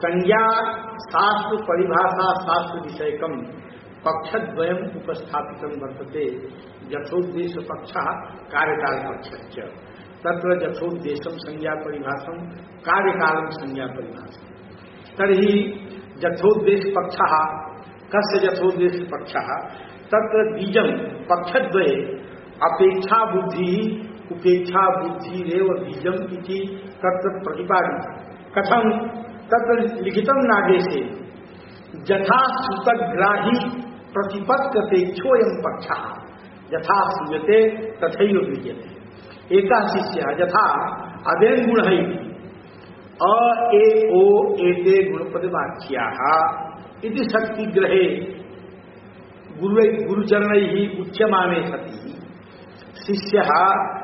संज्ञा शास्त्र परिभाषा शास्त्र विषयकम पक्षद्वयम उपस्थापितम वर्तते। यथोद्देश्य पक्षः कार्यकाल पक्षश्च तत्र यथोद्देश्यम संज्ञा परिभाषम कार्यकालम संज्ञा परिभाषम। तर्हि यथोद्देश्य पक्षः कस्य यथोद्देश्य पक्षः तत्र बीजम पक्षद्वये अपेक्षा बुद्धि उपेक्षा बुद्धिरेव बीजम इति तत्र प्रतिपादित। कथम तत्र लिखितम नादेशे यथा सुतग्राही प्रतिपत्त्यपेक्षोऽयं पक्षः यथा सूयते तथैव बीजते। एका शिष्य यथा अदेन गुण है अ ए ओ एते गुणपदवाक्याः इति शक्तिग्रहे गुरुचरणैः उच्यमाने सति शिष्यः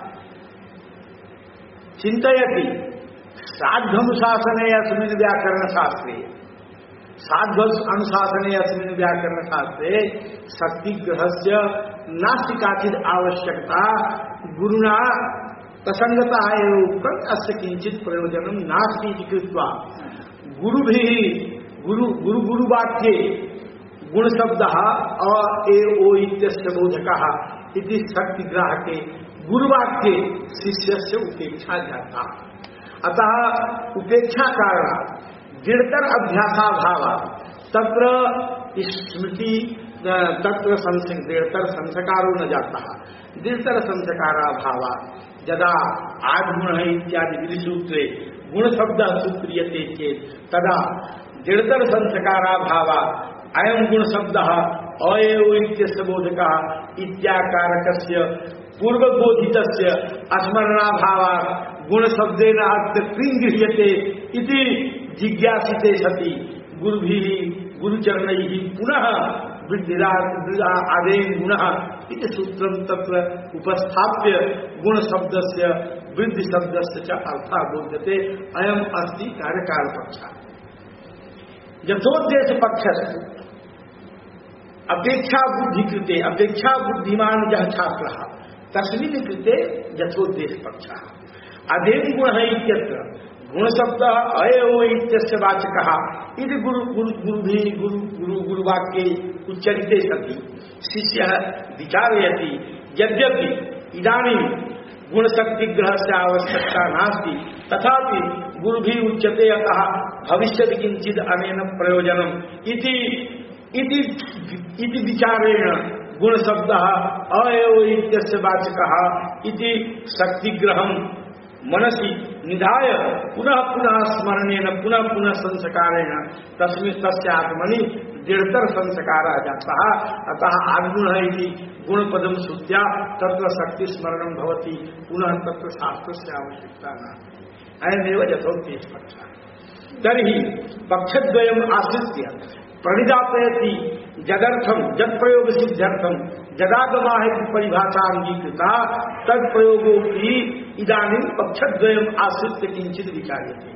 चिन्तयति साध्वनुशासने अस्मिन् व्याकरणशास्त्रे साध्वनुशासने अस्मिन् व्याकरणशास्त्रे शक्तिग्रहस्य नास्ति काचित् आवश्यकता गुरुणा प्रसंगता एव उक्तं अस्य किंचित् प्रयोजनं नास्ति इति कृत्वा गुरुभिः गुरुवाक्ये गुणशब्दः अ ए ओ इत्यस्य बोधकः इति शक्तिग्राहके गुरुवाक्ये शिष्यस्य उपेक्षा जाता। अतः उपेक्षा कारण दृढ़तर अभ्यासाभाव तत्र स्मृति तत्र दृढ़तर संस्कारो न जाता। दृढ़तर संस्काराभाव यदा आद्गुण इत्यादि विधिसूत्रे गुणशब्द सूत्रीयते चेत् तदा दृढ़तर संस्काराभाव अयं गुणशब्दः अएव इत्यस्य बोधकः इत्याकारकस्य पूर्वबोधितस्य स्मरणाभावात् गुणशब्देन अत्र किं गृह्यते इति जिज्ञासिते सति गुरुभिः गुरुचरणैः पुनः वृद्धिरादेन गुणः इति सूत्रं तत्र उपस्थाप्य गुणशब्दस्य वृद्धिशब्दस्य च अर्थः बोध्यते। अयम् अस्ति कार्यकालपक्षः। यथोद्देश्य पक्षस्तु अपेक्षा बुद्धि कृते अपेक्षा बुद्धिमान यः छात्रः तस्मिन् कृते यथोद्देश्य पक्षः। अदेन गुणः इत्यत्र गुणशब्दः अएव इत्यस्य वाचकः इति गुरुवाक्ये उच्चरिते सति शिष्यः विचारयति यद्यपि इदानीं गुणशक्तिग्रहस्य आवश्यकता नास्ति तथापि गुरुभिः उच्यते अतः भविष्यति किंचित् अनेन प्रयोजनम् इति विचारेण गुणशब्दः अएव इत्यस्य वाचकः इति शक्तिग्रहं मनसि निधाय पुनः पुनः स्मरणेन पुनः पुनः संस्कारेण तस्मिन् तस्य आत्मनि दृढ़तर संस्कारः जातः। अतः आद्गुणः इति गुणपदं श्रुत्या तत्र शक्ति स्मरणं भवति पुनः तत्र शास्त्रस्य आवश्यकता नास्ति। अयमेव यथोक्तः पक्षः। तर्हि पक्षद्वयम् आश्रित्य प्रणिदापयति जदर्थम जद प्रयोग सिद्ध्यर्थम जदागमाः इति परिभाषा अंगीकृता तद प्रयोगो की इदानीं पक्षद्वयम् आश्रित्य किंचित् विचार्यते।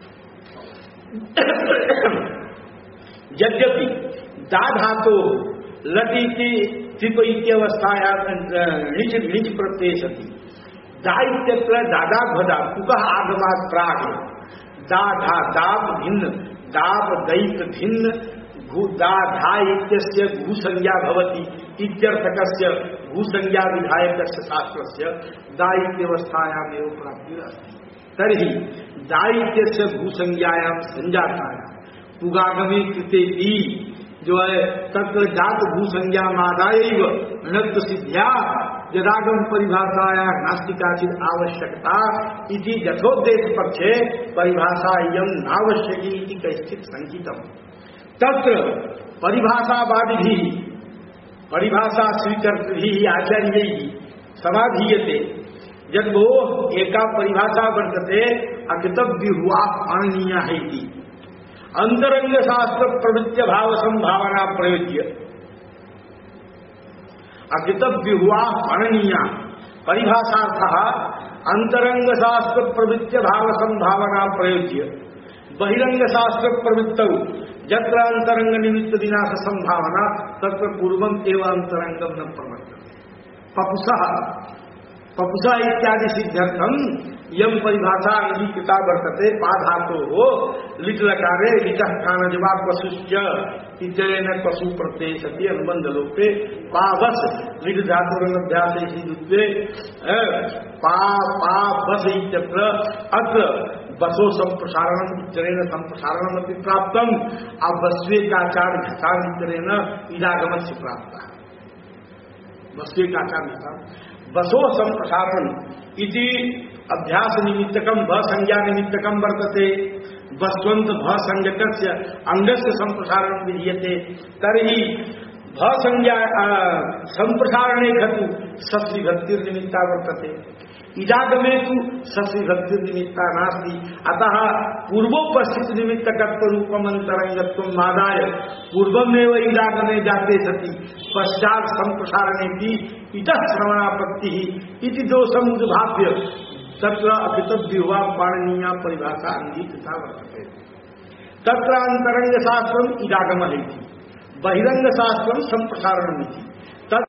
यद्यपि दा धातो लटीति त्रिप इत्यवस्थायां णिच् प्रत्यये सति दा इत्यत्र दादाभदा कुकः आगमात् प्राग् दा धा दाप भिन्न दाप दैत भिन्न दा धा इत्यस्य भूसंज्ञा भवति इत्यर्थकस्य भूसंज्ञा विधायकस्य शास्त्रस्य दा इत्यवस्थायामेव प्राप्तिरस्ति। तर्हि दा इत्यस्य भूसंज्ञायां संजातायां पुगागमे कृते भी जो है तत्र जात भूसंज्ञा मादायैव णत्व सिद्ध्या यदागम परिभाषाया नास्तिकाचित् आवश्यकता इति यथोद्देश्य पक्षे परिभाषा इयं नावश्यकी इति कैश्चित् संकितम्। तत्र परिभाषावादिभिः परिभाषा स्वीकर्तृभिः आचार्यैः समाधीयते यद् वो एका परिभाषा वर्तते अकृतव्युर्वा पाणनीया है इति अंतरंग शास्त्र प्रवृत्ति भाव संभावना प्रयोज्य अकृतव्युर्वा पाणनीया परिभाषार्थः अंतरंग शास्त्र प्रवृत्ति भाव संभावना प्रयोज्य बहिरंग शास्त्र प्रवृत्तौ यत्र अंतरंग निमित्त विनाश संभावना तत्र पूर्वम एवं अंतरंगम न प्रवर्तते। पपुषः पपुषा इत्यादि सिद्ध्यर्थम यम परिभाषा अंगीकृता वर्तते पाधातो हो लिट लकारे लिटः कानजवा पशुश्च इतरेण पशु प्रत्यय सती अनुबंध लोपे पावस लिट धातुरनभ्यास दुत्वे पावस इत्यत्र अत्र बसो संप्रसारणम इतरेण संप्रसारणम अपि प्राप्तम अवस्वेकाचार घटान इतरेण इदागमस्य प्राप्ता वस्वेकाचार घटा बसो संप्रसारण इति अभ्यास निमित्तकम भ संज्ञा निमित्तकम वर्तते वस्वंत भ संज्ञकस्य अंगस्य संप्रसारण विधीयते तर्हि भ संज्ञा संप्रसारणे खतु सस्विभक्तिर निमित्ता वर्तते इदागमे तु सस्विभक्तिर निमित्ता नास्ति अतः पूर्वोपस्थित निमित्तकत्व रूपमंतरंगत्वं मादाय पूर्वमेव इदागमे जाते सति पश्चात संप्रसारणे भी इतः श्रवणापत्ति इति दोषम उद्भाव्य तत्र अपितव्य हुआ पाणनीया परिभाषा अंगीकृता वर्तते तत्र अंतरंग शास्त्रम इदागम है बहिरंग शास्त्रम संप्रसारणम